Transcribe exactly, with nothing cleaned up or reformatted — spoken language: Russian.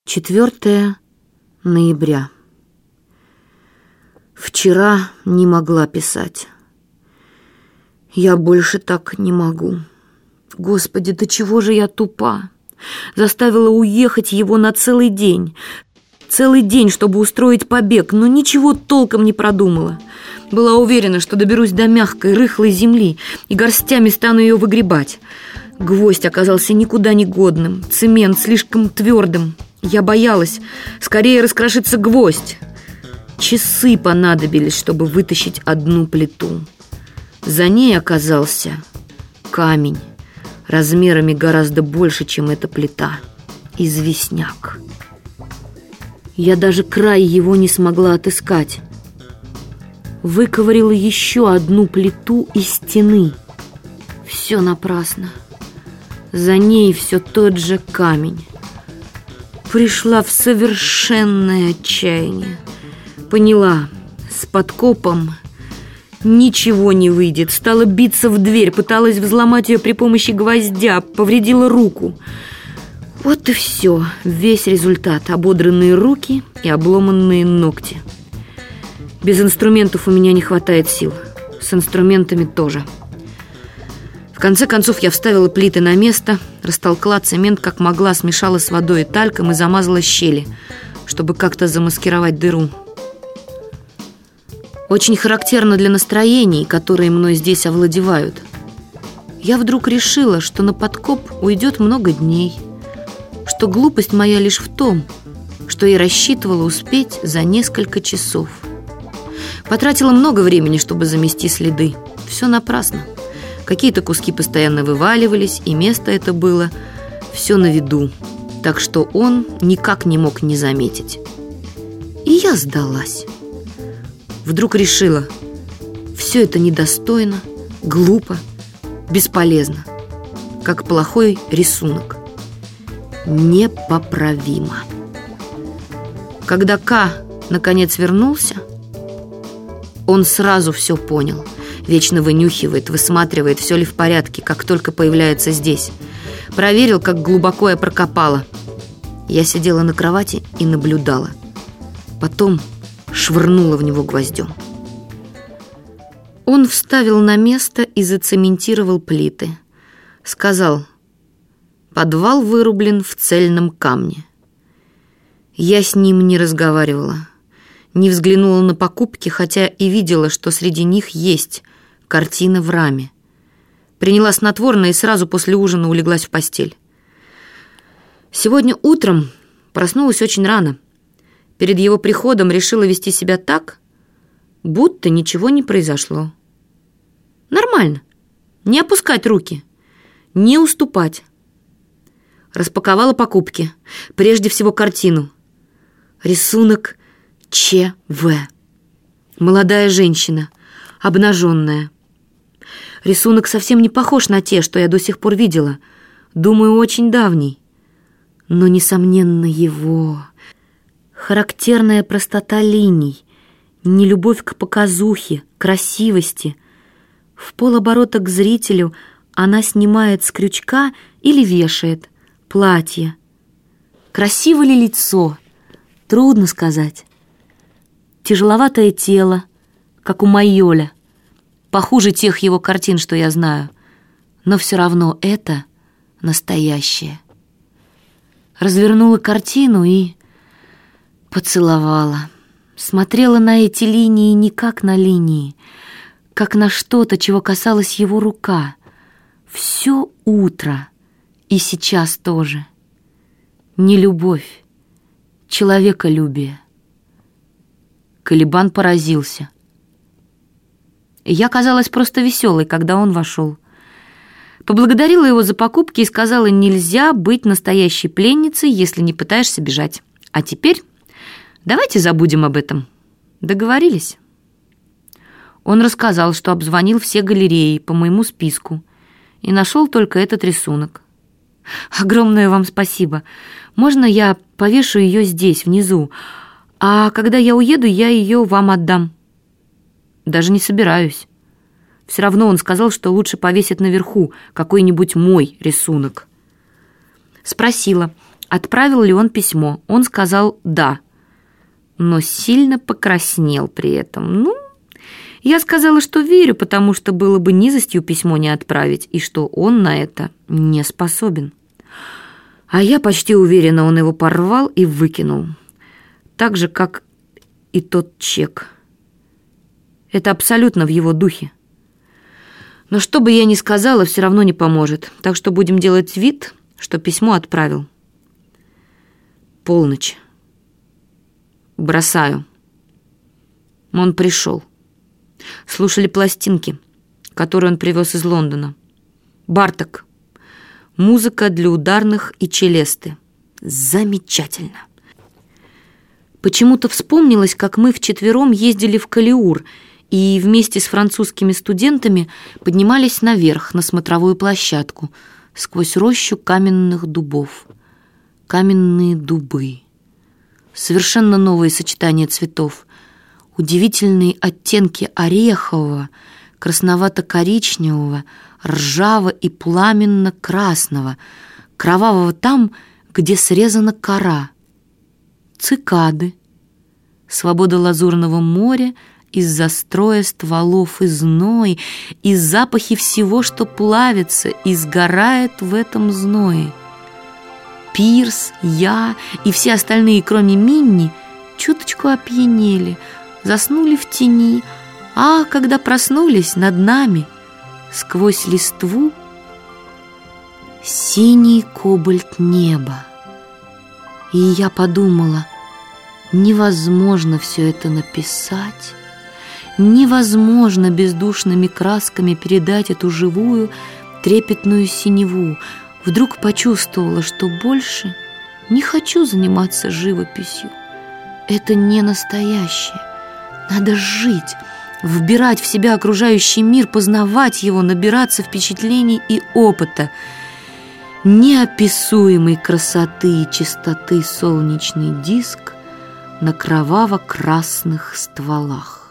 четвёртое ноября. Вчера не могла писать. Я больше так не могу. Господи, до чего же я тупа? Заставила уехать его на целый день. Целый день, чтобы устроить побег, но ничего толком не продумала. Была уверена, что доберусь до мягкой, рыхлой земли и горстями стану ее выгребать. Гвоздь оказался никуда не годным, цемент слишком твердым. Я боялась, скорее раскрошится гвоздь. Часы понадобились, чтобы вытащить одну плиту. За ней оказался камень, размерами гораздо больше, чем эта плита. Известняк. Я даже край его не смогла отыскать. Выковырила еще одну плиту из стены. Все напрасно. За ней все тот же камень. Пришла в совершенное отчаяние. Поняла, с подкопом ничего не выйдет. Стала биться в дверь, пыталась взломать ее при помощи гвоздя, повредила руку. Вот и все, весь результат. Ободранные руки и обломанные ногти. Без инструментов у меня не хватает сил. С инструментами тоже. В конце концов я вставила плиты на место, растолкла цемент как могла, смешала с водой и тальком и замазала щели, чтобы как-то замаскировать дыру. Очень характерно для настроений, которые мной здесь овладевают. Я вдруг решила, что на подкоп уйдет много дней, что глупость моя лишь в том, что я рассчитывала успеть за несколько часов. Потратила много времени, чтобы замести следы. Все напрасно. Какие-то куски постоянно вываливались, и место это было все на виду, так что он никак не мог не заметить. И я сдалась. Вдруг решила, все это недостойно, глупо, бесполезно, как плохой рисунок. Непоправимо. Когда К наконец вернулся, он сразу все понял. Вечно вынюхивает, высматривает, все ли в порядке, как только появляется здесь. Проверил, как глубоко я прокопала. Я сидела на кровати и наблюдала. Потом швырнула в него гвоздем. Он вставил на место и зацементировал плиты. Сказал: подвал вырублен в цельном камне. Я с ним не разговаривала, не взглянула на покупки, хотя и видела, что среди них есть картина в раме. Приняла снотворное и сразу после ужина улеглась в постель. Сегодня утром проснулась очень рано. Перед его приходом решила вести себя так, будто ничего не произошло. Нормально. Не опускать руки, не уступать. Распаковала покупки. Прежде всего картину. Рисунок Ч В. Молодая женщина, обнаженная. Рисунок совсем не похож на те, что я до сих пор видела. Думаю, очень давний. Но, несомненно, его. Характерная простота линий, нелюбовь к показухе, красивости. В полоборота к зрителю она снимает с крючка или вешает платье. Красиво ли лицо? Трудно сказать. Тяжеловатое тело, как у Майоля. Похуже тех его картин, что я знаю. Но все равно это настоящее. Развернула картину и поцеловала. Смотрела на эти линии не как на линии, как на что-то, чего касалась его рука. Все утро и сейчас тоже. Не любовь, человеколюбие. Калибан поразился. Я казалась просто веселой, когда он вошел. Поблагодарила его за покупки и сказала: нельзя быть настоящей пленницей, если не пытаешься бежать. А теперь давайте забудем об этом. Договорились? Он рассказал, что обзвонил все галереи по моему списку и нашел только этот рисунок. Огромное вам спасибо. Можно я повешу ее здесь, внизу, а когда я уеду, я ее вам отдам? Даже не собираюсь. Все равно он сказал, что лучше повесит наверху какой-нибудь мой рисунок. Спросила, отправил ли он письмо. Он сказал «да», но сильно покраснел при этом. Ну, я сказала, что верю, потому что было бы низостью письмо не отправить, и что он на это не способен. А я почти уверена, он его порвал и выкинул. Так же, как и тот чек. Это абсолютно в его духе. Но что бы я ни сказала, все равно не поможет. Так что будем делать вид, что письмо отправил. Полночь. Бросаю. Он пришел. Слушали пластинки, которые он привез из Лондона. Барток. Музыка для ударных и челесты. Замечательно. Почему-то вспомнилось, как мы вчетвером ездили в Калиур и вместе с французскими студентами поднимались наверх на смотровую площадку сквозь рощу каменных дубов. Каменные дубы. Совершенно новые сочетания цветов. Удивительные оттенки орехового, красновато-коричневого, ржаво- и пламенно-красного, кровавого там, где срезана кора. Цикады. Свобода лазурного моря из-за строя стволов и зной, и запахи всего, что плавится и сгорает в этом зное. Пирс, я и все остальные, кроме Минни, чуточку опьянели, заснули в тени, а когда проснулись над нами, сквозь листву, синий кобальт неба. И я подумала, невозможно все это написать, невозможно бездушными красками передать эту живую, трепетную синеву. Вдруг почувствовала, что больше не хочу заниматься живописью. Это не настоящее. Надо жить, вбирать в себя окружающий мир, познавать его, набираться впечатлений и опыта. Неописуемой красоты и чистоты солнечный диск на кроваво-красных стволах.